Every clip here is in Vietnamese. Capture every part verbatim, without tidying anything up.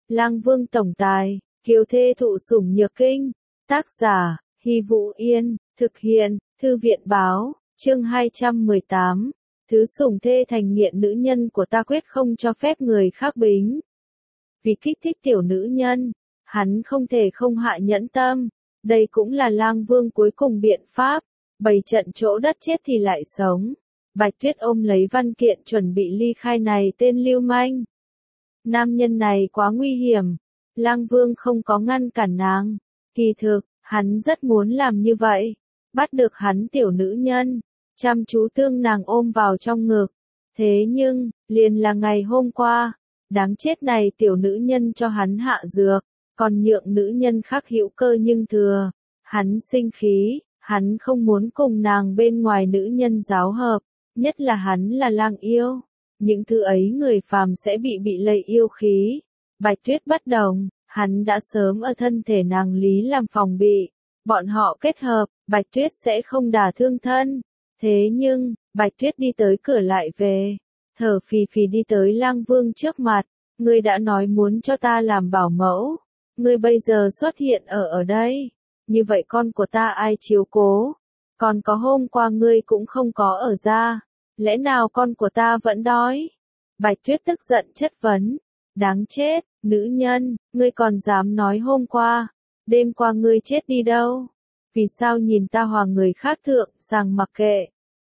Lang Vương tổng tài, kiều thê thụ sủng nhược kinh. Tác giả, Hy Vũ Yên, thực hiện, Thư viện Báo, chương hai trăm mười tám. Thứ sủng thê thành nghiện nữ nhân của ta quyết không cho phép người khác bính. Vì kích thích tiểu nữ nhân, hắn không thể không hạ nhẫn tâm. Đây cũng là Lang Vương cuối cùng biện pháp. Bày trận chỗ đất chết thì lại sống. Bạch Tuyết ôm lấy văn kiện chuẩn bị ly khai này tên lưu manh. Nam nhân này quá nguy hiểm. Lang Vương không có ngăn cản nàng. Kỳ thực, hắn rất muốn làm như vậy. Bắt được hắn tiểu nữ nhân. Chăm chú tương nàng ôm vào trong ngực. Thế nhưng, liền là ngày hôm qua. Đáng chết này tiểu nữ nhân cho hắn hạ dược. Còn nhượng nữ nhân khác hữu cơ nhưng thừa. Hắn sinh khí. Hắn không muốn cùng nàng bên ngoài nữ nhân giáo hợp. Nhất là hắn là lang yêu. Những thứ ấy người phàm sẽ bị bị lây yêu khí. Bạch Tuyết bất đồng, hắn đã sớm ở thân thể nàng lý làm phòng bị. Bọn họ kết hợp, Bạch Tuyết sẽ không đả thương thân. Thế nhưng, Bạch Tuyết đi tới cửa lại về. Thở phì phì đi tới Lang Vương trước mặt. Ngươi đã nói muốn cho ta làm bảo mẫu. Ngươi bây giờ xuất hiện ở ở đây. Như vậy con của ta ai chiếu cố? Còn có hôm qua ngươi cũng không có ở ra. Lẽ nào con của ta vẫn đói? Bạch Tuyết tức giận chất vấn. Đáng chết, nữ nhân, ngươi còn dám nói hôm qua. Đêm qua ngươi chết đi đâu? Vì sao nhìn ta hòa người khác thượng, sang mặc kệ?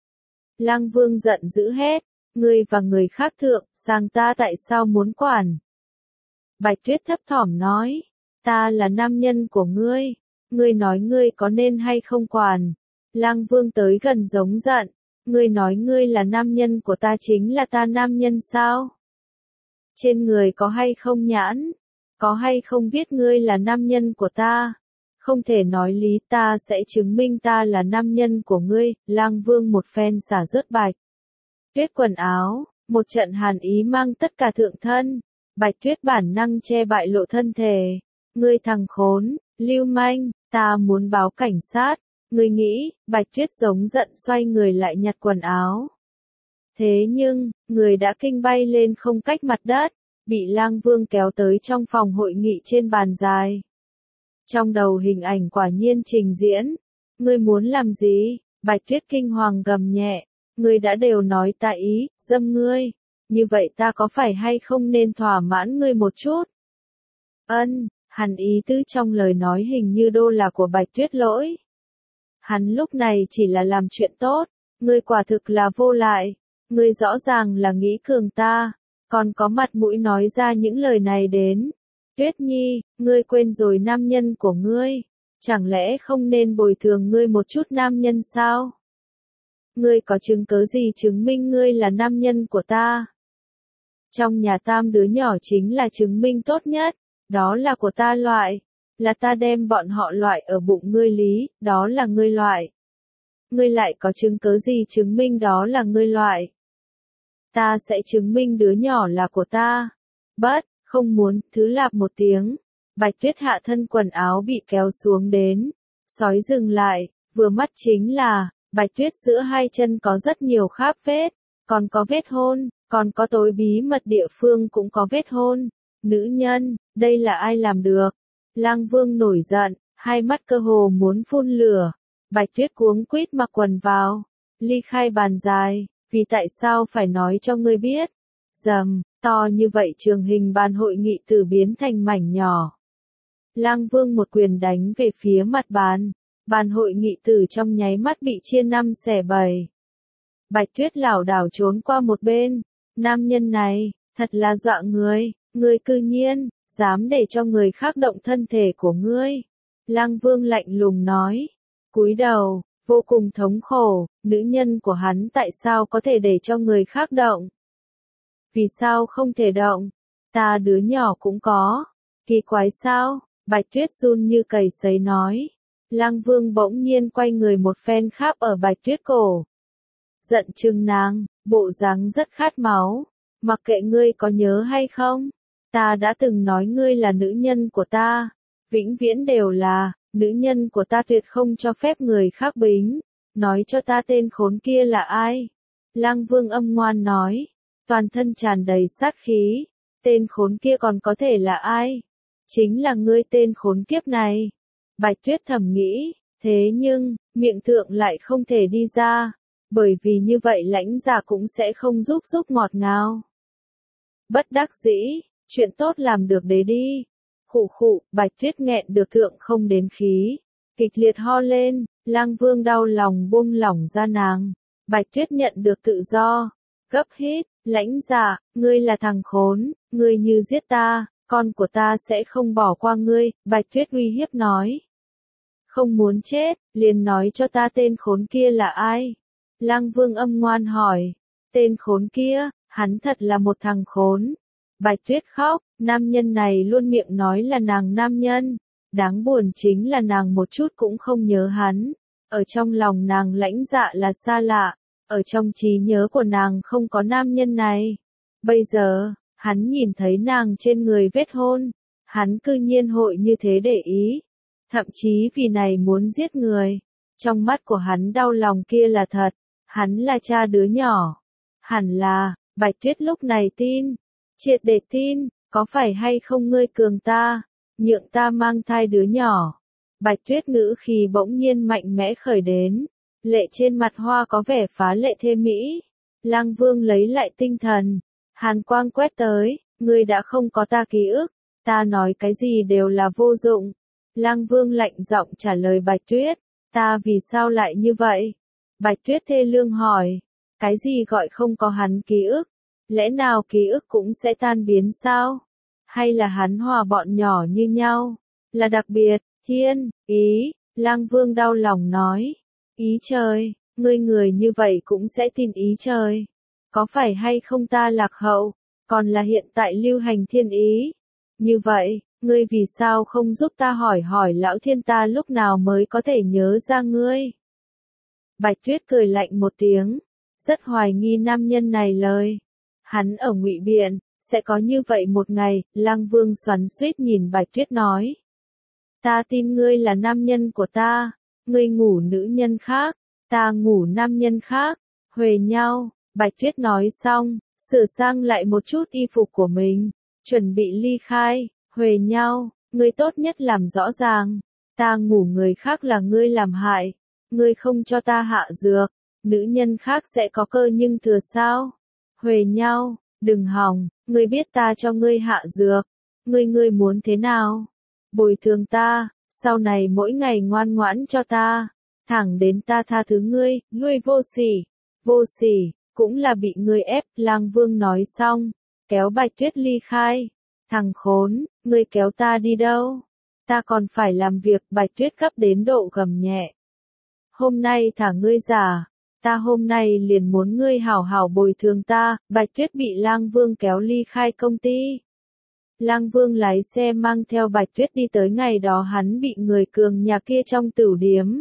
Lang Vương giận dữ hét. Ngươi và người khác thượng, sang ta tại sao muốn quản? Bạch Tuyết thấp thỏm nói. Ta là nam nhân của ngươi. Ngươi nói ngươi có nên hay không quản? Lang Vương tới gần giống giận. Ngươi nói ngươi là nam nhân của ta chính là ta nam nhân sao? Trên người có hay không nhãn? Có hay không biết ngươi là nam nhân của ta? Không thể nói lý, ta sẽ chứng minh ta là nam nhân của ngươi. Lang Vương một phen xả rớt Bạch Tuyết quần áo, một trận hàn ý mang tất cả thượng thân. Bạch Tuyết bản năng che bại lộ thân thể. Ngươi thằng khốn, lưu manh, ta muốn báo cảnh sát. Ngươi nghĩ, Bạch Tuyết giống giận xoay người lại nhặt quần áo. Thế nhưng, người đã kinh bay lên không cách mặt đất, bị Lang Vương kéo tới trong phòng hội nghị trên bàn dài. Trong đầu hình ảnh quả nhiên trình diễn. Ngươi muốn làm gì? Bạch Tuyết kinh hoàng gầm nhẹ. Ngươi đã đều nói ta ý, dâm ngươi. Như vậy ta có phải hay không nên thỏa mãn ngươi một chút? Ân, hẳn ý tứ trong lời nói hình như đô là của Bạch Tuyết lỗi. Hắn lúc này chỉ là làm chuyện tốt, ngươi quả thực là vô lại, ngươi rõ ràng là nghĩ cường ta, còn có mặt mũi nói ra những lời này đến. Tuyết Nhi, ngươi quên rồi nam nhân của ngươi, chẳng lẽ không nên bồi thường ngươi một chút nam nhân sao? Ngươi có chứng cứ gì chứng minh ngươi là nam nhân của ta? Trong nhà tam đứa nhỏ chính là chứng minh tốt nhất, đó là của ta loại. Là ta đem bọn họ loại ở bụng ngươi lý, đó là ngươi loại. Ngươi lại có chứng cứ gì chứng minh đó là ngươi loại? Ta sẽ chứng minh đứa nhỏ là của ta. Bất, không muốn, thứ lạp một tiếng. Bạch Tuyết hạ thân quần áo bị kéo xuống đến. Sói dừng lại, vừa mắt chính là, Bạch Tuyết giữa hai chân có rất nhiều kháp vết. Còn có vết hôn, còn có tối bí mật địa phương cũng có vết hôn. Nữ nhân, đây là ai làm được? Lang Vương nổi giận, hai mắt cơ hồ muốn phun lửa. Bạch Tuyết cuống quýt mặc quần vào, ly khai bàn dài, vì tại sao phải nói cho ngươi biết? Dầm, to như vậy trường hình bàn hội nghị tử biến thành mảnh nhỏ. Lang Vương một quyền đánh về phía mặt bàn, bàn hội nghị tử trong nháy mắt bị chia năm xẻ bảy. Bạch Tuyết lảo đảo trốn qua một bên, nam nhân này, thật là dọa người, ngươi cư nhiên dám để cho người khác động thân thể của ngươi. Lang Vương lạnh lùng nói. Cúi đầu, vô cùng thống khổ, nữ nhân của hắn tại sao có thể để cho người khác động? Vì sao không thể động? Ta đứa nhỏ cũng có. Kỳ quái sao? Bạch Tuyết run như cầy sấy nói. Lang Vương bỗng nhiên quay người một phen kháp ở Bạch Tuyết cổ. Giận chừng nàng, bộ dáng rất khát máu. Mặc kệ ngươi có nhớ hay không? Ta đã từng nói ngươi là nữ nhân của ta, vĩnh viễn đều là, nữ nhân của ta tuyệt không cho phép người khác bính. Nói cho ta tên khốn kia là ai? Lang Vương âm ngoan nói, toàn thân tràn đầy sát khí. tên khốn kia còn có thể là ai? Chính là ngươi tên khốn kiếp này. Bạch Tuyết thầm nghĩ, thế nhưng, miệng thượng lại không thể đi ra, bởi vì như vậy Lãnh Dạ cũng sẽ không giúp giúp ngọt ngào. Bất đắc dĩ, chuyện tốt làm được đấy đi. Khụ khụ, Bạch Tuyết nghẹn được thượng không đến khí, kịch liệt ho lên, Lang Vương đau lòng buông lỏng ra nàng. Bạch Tuyết nhận được tự do, gấp hít, Lãnh Dạ, ngươi là thằng khốn, ngươi như giết ta, con của ta sẽ không bỏ qua ngươi, Bạch Tuyết uy hiếp nói. Không muốn chết, liền nói cho ta tên khốn kia là ai? Lang Vương âm ngoan hỏi. Tên khốn kia, hắn thật là một thằng khốn. Bạch Tuyết khóc, nam nhân này luôn miệng nói là nàng nam nhân. Đáng buồn chính là nàng một chút cũng không nhớ hắn. Ở trong lòng nàng Lãnh Dạ là xa lạ. Ở trong trí nhớ của nàng không có nam nhân này. Bây giờ, hắn nhìn thấy nàng trên người vết hôn. Hắn cư nhiên hội như thế để ý. Thậm chí vì này muốn giết người. Trong mắt của hắn đau lòng kia là thật. Hắn là cha đứa nhỏ. Hẳn là, Bạch Tuyết lúc này tin. Triệt để tin, có phải hay không ngươi cường ta, nhượng ta mang thai đứa nhỏ. Bạch Tuyết ngữ khí bỗng nhiên mạnh mẽ khởi đến. Lệ trên mặt hoa có vẻ phá lệ thêm mỹ. Lang Vương lấy lại tinh thần. Hàn quang quét tới, ngươi đã không có ta ký ức. Ta nói cái gì đều là vô dụng. Lang Vương lạnh giọng trả lời Bạch Tuyết. Ta vì sao lại như vậy? Bạch Tuyết thê lương hỏi. Cái gì gọi không có hắn ký ức? Lẽ nào ký ức cũng sẽ tan biến sao? Hay là hắn hòa bọn nhỏ như nhau? Là đặc biệt, thiên, ý, Lang Vương đau lòng nói. Ý trời, ngươi người như vậy cũng sẽ tin ý trời. Có phải hay không ta lạc hậu, còn là hiện tại lưu hành thiên ý? Như vậy, ngươi vì sao không giúp ta hỏi hỏi lão thiên ta lúc nào mới có thể nhớ ra ngươi? Bạch Tuyết cười lạnh một tiếng, rất hoài nghi nam nhân này lời. Hắn ở Ngụy Biện, sẽ có như vậy một ngày, Lang Vương xoắn xuýt nhìn Bạch Tuyết nói. Ta tin ngươi là nam nhân của ta, ngươi ngủ nữ nhân khác, ta ngủ nam nhân khác, huề nhau, Bạch Tuyết nói xong, sửa sang lại một chút y phục của mình, chuẩn bị ly khai, huề nhau, ngươi tốt nhất làm rõ ràng, ta ngủ người khác là ngươi làm hại, ngươi không cho ta hạ dược, nữ nhân khác sẽ có cơ nhưng thừa sao? Huề nhau, đừng hòng, ngươi biết ta cho ngươi hạ dược, ngươi ngươi muốn thế nào? Bồi thường ta, sau này mỗi ngày ngoan ngoãn cho ta, thẳng đến ta tha thứ ngươi, ngươi vô sỉ, vô sỉ, cũng là bị ngươi ép, Lang Vương nói xong, kéo Bạch Tuyết ly khai. Thằng khốn, ngươi kéo ta đi đâu? Ta còn phải làm việc, Bạch Tuyết gấp đến độ gầm nhẹ. Hôm nay thả ngươi giả, ta hôm nay liền muốn ngươi hảo hảo bồi thường ta, Bạch Tuyết bị Lang Vương kéo ly khai công ty. Lang Vương lái xe mang theo Bạch Tuyết đi tới ngày đó hắn bị người cường nhà kia trong tửu điếm.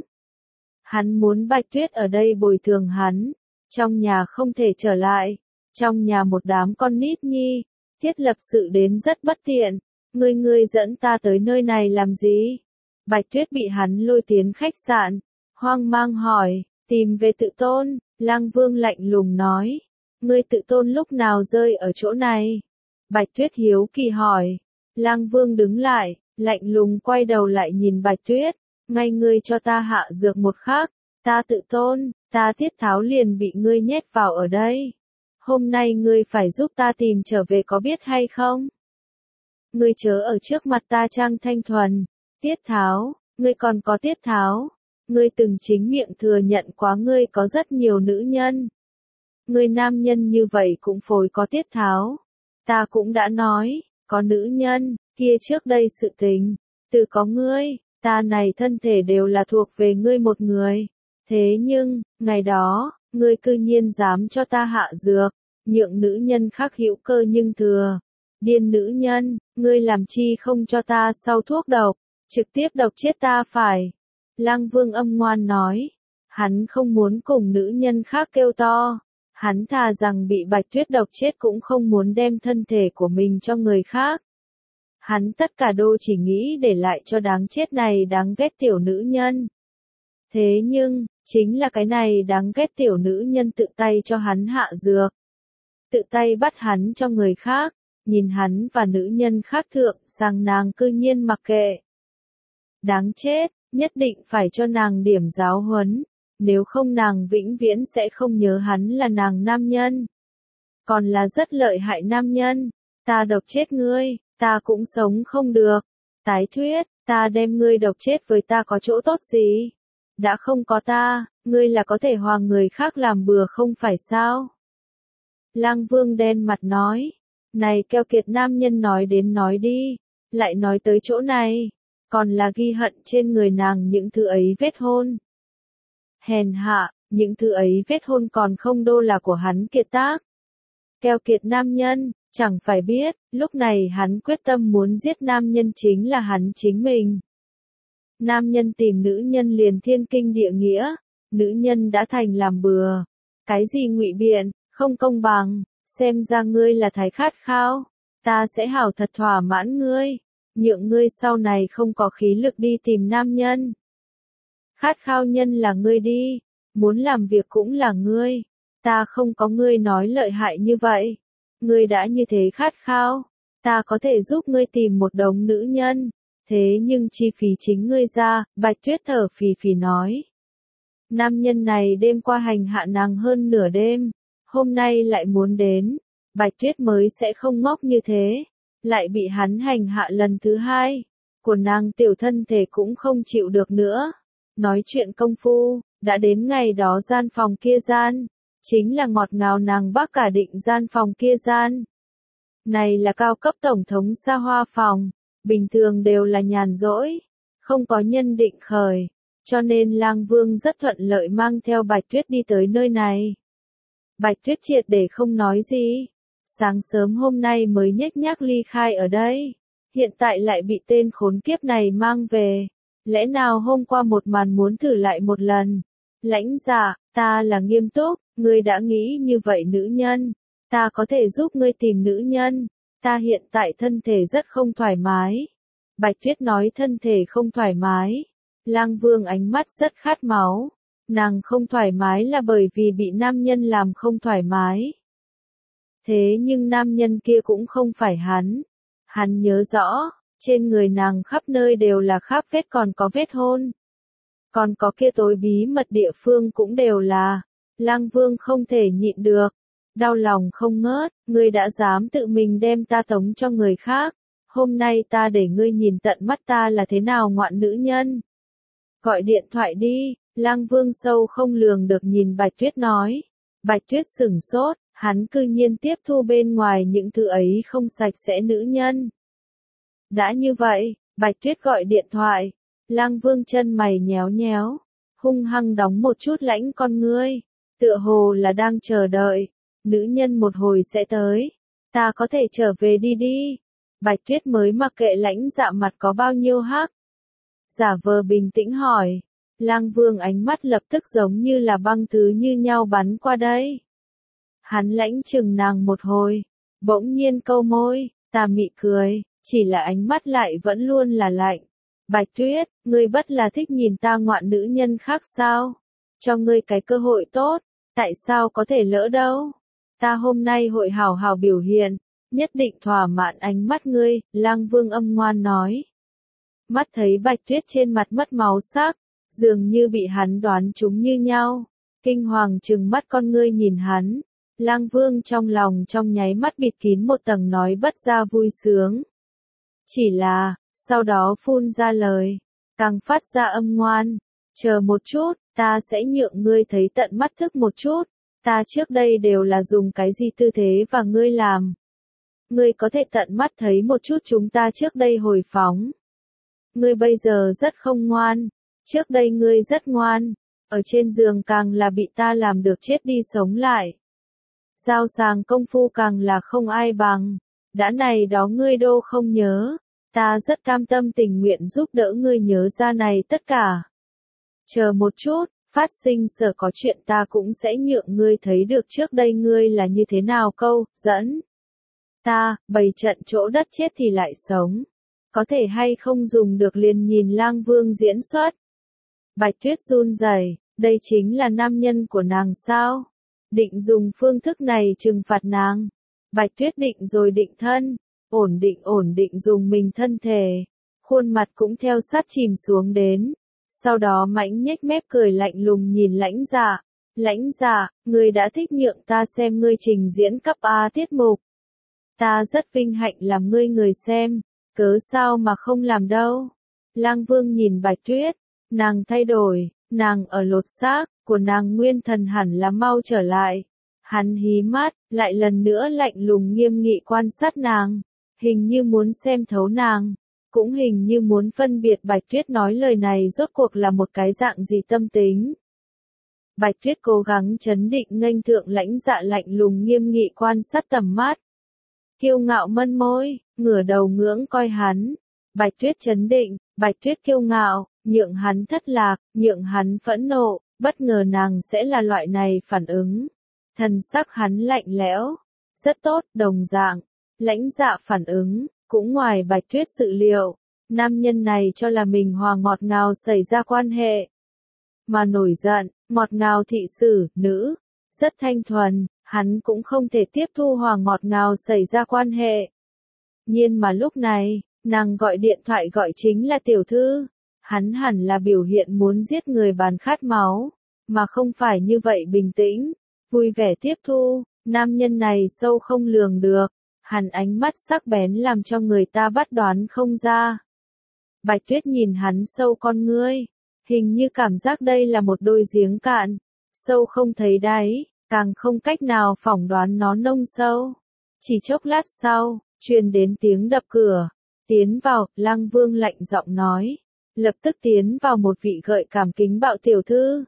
Hắn muốn Bạch Tuyết ở đây bồi thường hắn, trong nhà không thể trở lại, trong nhà một đám con nít nhi, thiết lập sự đến rất bất tiện, ngươi ngươi dẫn ta tới nơi này làm gì? Bạch Tuyết bị hắn lôi tiến khách sạn, hoang mang hỏi, tìm về tự tôn, Lang Vương lạnh lùng nói, ngươi tự tôn lúc nào rơi ở chỗ này? Bạch Tuyết hiếu kỳ hỏi, Lang Vương đứng lại, lạnh lùng quay đầu lại nhìn Bạch Tuyết, ngay ngươi cho ta hạ dược một khắc, ta tự tôn, ta Tiết Tháo liền bị ngươi nhét vào ở đây. Hôm nay ngươi phải giúp ta tìm trở về có biết hay không? Ngươi chớ ở trước mặt ta trang thanh thuần, Tiết Tháo, ngươi còn có Tiết Tháo, ngươi từng chính miệng thừa nhận quá ngươi có rất nhiều nữ nhân. Ngươi nam nhân như vậy cũng phối có Tiết Tháo. Ta cũng đã nói, có nữ nhân, kia trước đây sự tình, từ có ngươi, ta này thân thể đều là thuộc về ngươi một người. Thế nhưng, ngày đó, ngươi cư nhiên dám cho ta hạ dược, nhượng nữ nhân khác hữu cơ nhưng thừa. Điên nữ nhân, ngươi làm chi không cho ta sau thuốc độc, trực tiếp độc chết ta phải. Lang Vương âm ngoan nói, hắn không muốn cùng nữ nhân khác kêu to. Hắn thà rằng bị Bạch Tuyết độc chết cũng không muốn đem thân thể của mình cho người khác. Hắn tất cả đô chỉ nghĩ để lại cho đáng chết này đáng ghét tiểu nữ nhân. Thế nhưng, chính là cái này đáng ghét tiểu nữ nhân tự tay cho hắn hạ dược. Tự tay bắt hắn cho người khác, nhìn hắn và nữ nhân khác thượng sang nàng cư nhiên mặc kệ. Đáng chết, nhất định phải cho nàng điểm giáo huấn, nếu không nàng vĩnh viễn sẽ không nhớ hắn là nàng nam nhân. Còn là rất lợi hại nam nhân, ta độc chết ngươi, ta cũng sống không được. Tái thuyết, ta đem ngươi độc chết với ta có chỗ tốt gì? Đã không có ta, ngươi là có thể hòa người khác làm bừa không phải sao? Lang Vương đen mặt nói, này keo kiệt nam nhân nói đến nói đi, lại nói tới chỗ này, còn là ghi hận trên người nàng những thứ ấy vết hôn. Hèn hạ, những thứ ấy vết hôn còn không đô là của hắn kiệt tác. Keo kiệt nam nhân, chẳng phải biết, lúc này hắn quyết tâm muốn giết nam nhân chính là hắn chính mình. Nam nhân tìm nữ nhân liền thiên kinh địa nghĩa, nữ nhân đã thành làm bừa. Cái gì ngụy biện, không công bằng, xem ra ngươi là thái khát khao, ta sẽ hảo thật thỏa mãn ngươi, nhượng ngươi sau này không có khí lực đi tìm nam nhân. Khát khao nhân là ngươi đi, muốn làm việc cũng là ngươi, ta không có ngươi nói lợi hại như vậy. Ngươi đã như thế khát khao, ta có thể giúp ngươi tìm một đống nữ nhân, thế nhưng chi phí chính ngươi ra, Bạch Tuyết thở phì phì nói. Nam nhân này đêm qua hành hạ nàng hơn nửa đêm, hôm nay lại muốn đến, Bạch Tuyết mới sẽ không ngốc như thế, lại bị hắn hành hạ lần thứ hai, của nàng tiểu thân thể cũng không chịu được nữa. Nói chuyện công phu, đã đến ngày đó gian phòng kia gian, chính là ngọt ngào nàng bác cả định gian phòng kia gian. Này là cao cấp tổng thống xa hoa phòng, bình thường đều là nhàn rỗi, không có nhân định khởi, cho nên Lang Vương rất thuận lợi mang theo Bạch Tuyết đi tới nơi này. Bạch Tuyết triệt để không nói gì, sáng sớm hôm nay mới nhếch nhác ly khai ở đây, hiện tại lại bị tên khốn kiếp này mang về, lẽ nào hôm qua một màn muốn thử lại một lần. Lãnh dạ, ta là nghiêm túc, ngươi đã nghĩ như vậy nữ nhân, ta có thể giúp ngươi tìm nữ nhân, ta hiện tại thân thể rất không thoải mái. Bạch Tuyết nói thân thể không thoải mái, Lang Vương ánh mắt rất khát máu, nàng không thoải mái là bởi vì bị nam nhân làm không thoải mái. Thế nhưng nam nhân kia cũng không phải hắn, hắn nhớ rõ, trên người nàng khắp nơi đều là khắp vết còn có vết hôn. Còn có kia tối bí mật địa phương cũng đều là, Lang Vương không thể nhịn được, đau lòng không ngớt, ngươi đã dám tự mình đem ta tống cho người khác, hôm nay ta để ngươi nhìn tận mắt ta là thế nào ngoạn nữ nhân. Gọi điện thoại đi, Lang Vương sâu không lường được nhìn Bạch Tuyết nói, Bạch Tuyết sửng sốt, hắn cư nhiên tiếp thu bên ngoài những thứ ấy không sạch sẽ nữ nhân. Đã như vậy, Bạch Tuyết gọi điện thoại. Lang Vương chân mày nhéo nhéo, hung hăng đóng một chút lãnh con ngươi, tựa hồ là đang chờ đợi, nữ nhân một hồi sẽ tới, ta có thể trở về đi đi. Bạch Tuyết mới mặc kệ lãnh dạ mặt có bao nhiêu hắc. Giả vờ bình tĩnh hỏi, Lang Vương ánh mắt lập tức giống như là băng thứ như nhau bắn qua đây. Hắn lãnh chừng nàng một hồi, bỗng nhiên câu môi, tà mị cười, chỉ là ánh mắt lại vẫn luôn là lạnh. Bạch Tuyết, ngươi bất là thích nhìn ta ngoạn nữ nhân khác sao? Cho ngươi cái cơ hội tốt, tại sao có thể lỡ đâu? Ta hôm nay hội hào hào biểu hiện, nhất định thỏa mãn ánh mắt ngươi, Lang Vương âm ngoan nói. Mắt thấy Bạch Tuyết trên mặt mất máu sắc, dường như bị hắn đoán trúng như nhau, kinh hoàng trừng mắt con ngươi nhìn hắn, Lang Vương trong lòng trong nháy mắt bịt kín một tầng nói bất ra vui sướng. Chỉ là, sau đó phun ra lời, càng phát ra âm ngoan, chờ một chút, ta sẽ nhượng ngươi thấy tận mắt thức một chút, ta trước đây đều là dùng cái gì tư thế và ngươi làm. Ngươi có thể tận mắt thấy một chút chúng ta trước đây hồi phóng. Ngươi bây giờ rất không ngoan, trước đây ngươi rất ngoan, ở trên giường càng là bị ta làm được chết đi sống lại. Giao sàng công phu càng là không ai bằng, đã này đó ngươi đô không nhớ. Ta rất cam tâm tình nguyện giúp đỡ ngươi nhớ ra này tất cả. Chờ một chút, phát sinh sở có chuyện ta cũng sẽ nhượng ngươi thấy được trước đây ngươi là như thế nào câu, dẫn. Ta, bày trận chỗ đất chết thì lại sống. Có thể hay không dùng được liền nhìn Lang Vương diễn xuất. Bạch Tuyết run rẩy, đây chính là nam nhân của nàng sao? Định dùng phương thức này trừng phạt nàng. Bạch Tuyết định rồi định thân, ổn định ổn định dùng mình thân thể, khuôn mặt cũng theo sát chìm xuống đến. Sau đó mãnh nhếch mép cười lạnh lùng nhìn Lãnh Dạ. Lãnh Dạ, ngươi đã thích nhượng ta xem ngươi trình diễn cấp A tiết mục. Ta rất vinh hạnh làm ngươi người xem, cớ sao mà không làm đâu. Lang Vương nhìn Bạch Tuyết, nàng thay đổi, nàng ở lột xác, của nàng nguyên thần hẳn là mau trở lại. Hắn hí mắt, lại lần nữa lạnh lùng nghiêm nghị quan sát nàng, hình như muốn xem thấu nàng, cũng hình như muốn phân biệt Bạch Tuyết nói lời này rốt cuộc là một cái dạng gì tâm tính. Bạch Tuyết cố gắng trấn định nghênh thượng Lãnh Dạ lạnh lùng nghiêm nghị quan sát tầm mắt. Kiêu ngạo mân môi, ngửa đầu ngưỡng coi hắn. Bạch Tuyết trấn định, Bạch Tuyết kiêu ngạo, nhượng hắn thất lạc, nhượng hắn phẫn nộ, bất ngờ nàng sẽ là loại này phản ứng. Thần sắc hắn lạnh lẽo, rất tốt, đồng dạng. Lãnh Dạ phản ứng, cũng ngoài Bạch Tuyết dự liệu, nam nhân này cho là mình hòa ngọt ngào xảy ra quan hệ. Mà nổi giận, ngọt ngào thị sử, nữ, rất thanh thuần, hắn cũng không thể tiếp thu hòa ngọt ngào xảy ra quan hệ. Nhiên mà lúc này, nàng gọi điện thoại gọi chính là tiểu thư, hắn hẳn là biểu hiện muốn giết người bàn khát máu, mà không phải như vậy bình tĩnh, vui vẻ tiếp thu, nam nhân này sâu không lường được, hắn ánh mắt sắc bén làm cho người ta bắt đoán không ra. Bạch Tuyết nhìn hắn sâu con ngươi, hình như cảm giác đây là một đôi giếng cạn, sâu không thấy đáy, càng không cách nào phỏng đoán nó nông sâu. Chỉ chốc lát sau, truyền đến tiếng đập cửa, tiến vào, Lang Vương lạnh giọng nói, lập tức tiến vào một vị gợi cảm kính bạo tiểu thư.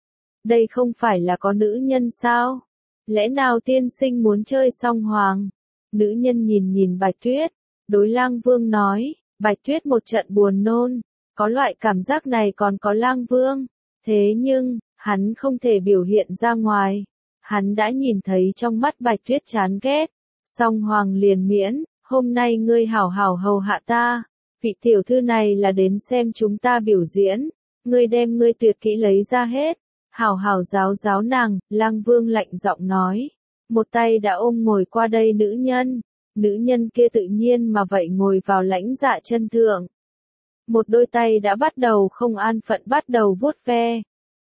Đây không phải là có nữ nhân sao? Lẽ nào tiên sinh muốn chơi song hoàng? Nữ nhân nhìn nhìn Bạch Tuyết, đối Lang Vương nói, Bạch Tuyết một trận buồn nôn, có loại cảm giác này còn có Lang Vương, thế nhưng, hắn không thể biểu hiện ra ngoài. Hắn đã nhìn thấy trong mắt Bạch Tuyết chán ghét, song hoàng liền miễn, hôm nay ngươi hảo hảo hầu hạ ta, vị tiểu thư này là đến xem chúng ta biểu diễn, ngươi đem ngươi tuyệt kỹ lấy ra hết, hảo hảo giáo giáo nàng. Lang Vương lạnh giọng nói, một tay đã ôm ngồi qua đây nữ nhân, nữ nhân kia tự nhiên mà vậy ngồi vào Lãnh Dạ chân thượng. Một đôi tay đã bắt đầu không an phận bắt đầu vuốt ve.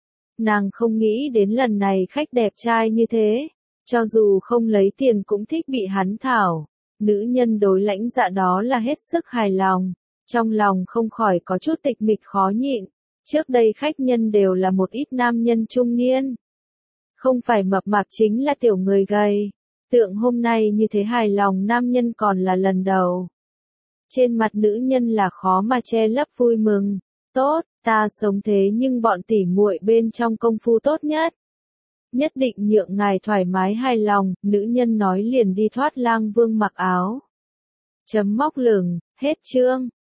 Nàng không nghĩ đến lần này khách đẹp trai như thế, cho dù không lấy tiền cũng thích bị hắn thảo. Nữ nhân đối Lãnh Dạ đó là hết sức hài lòng, trong lòng không khỏi có chút tịch mịch khó nhịn. Trước đây khách nhân đều là một ít nam nhân trung niên, không phải mập mạp chính là tiểu người gầy. Tượng hôm nay như thế hài lòng nam nhân còn là lần đầu. Trên mặt nữ nhân là khó mà che lấp vui mừng. Tốt, ta sống thế nhưng bọn tỉ muội bên trong công phu tốt nhất. Nhất định nhượng ngài thoải mái hài lòng, nữ nhân nói liền đi thoát. Lang Vương mặc áo. Chấm móc lửng, hết chương.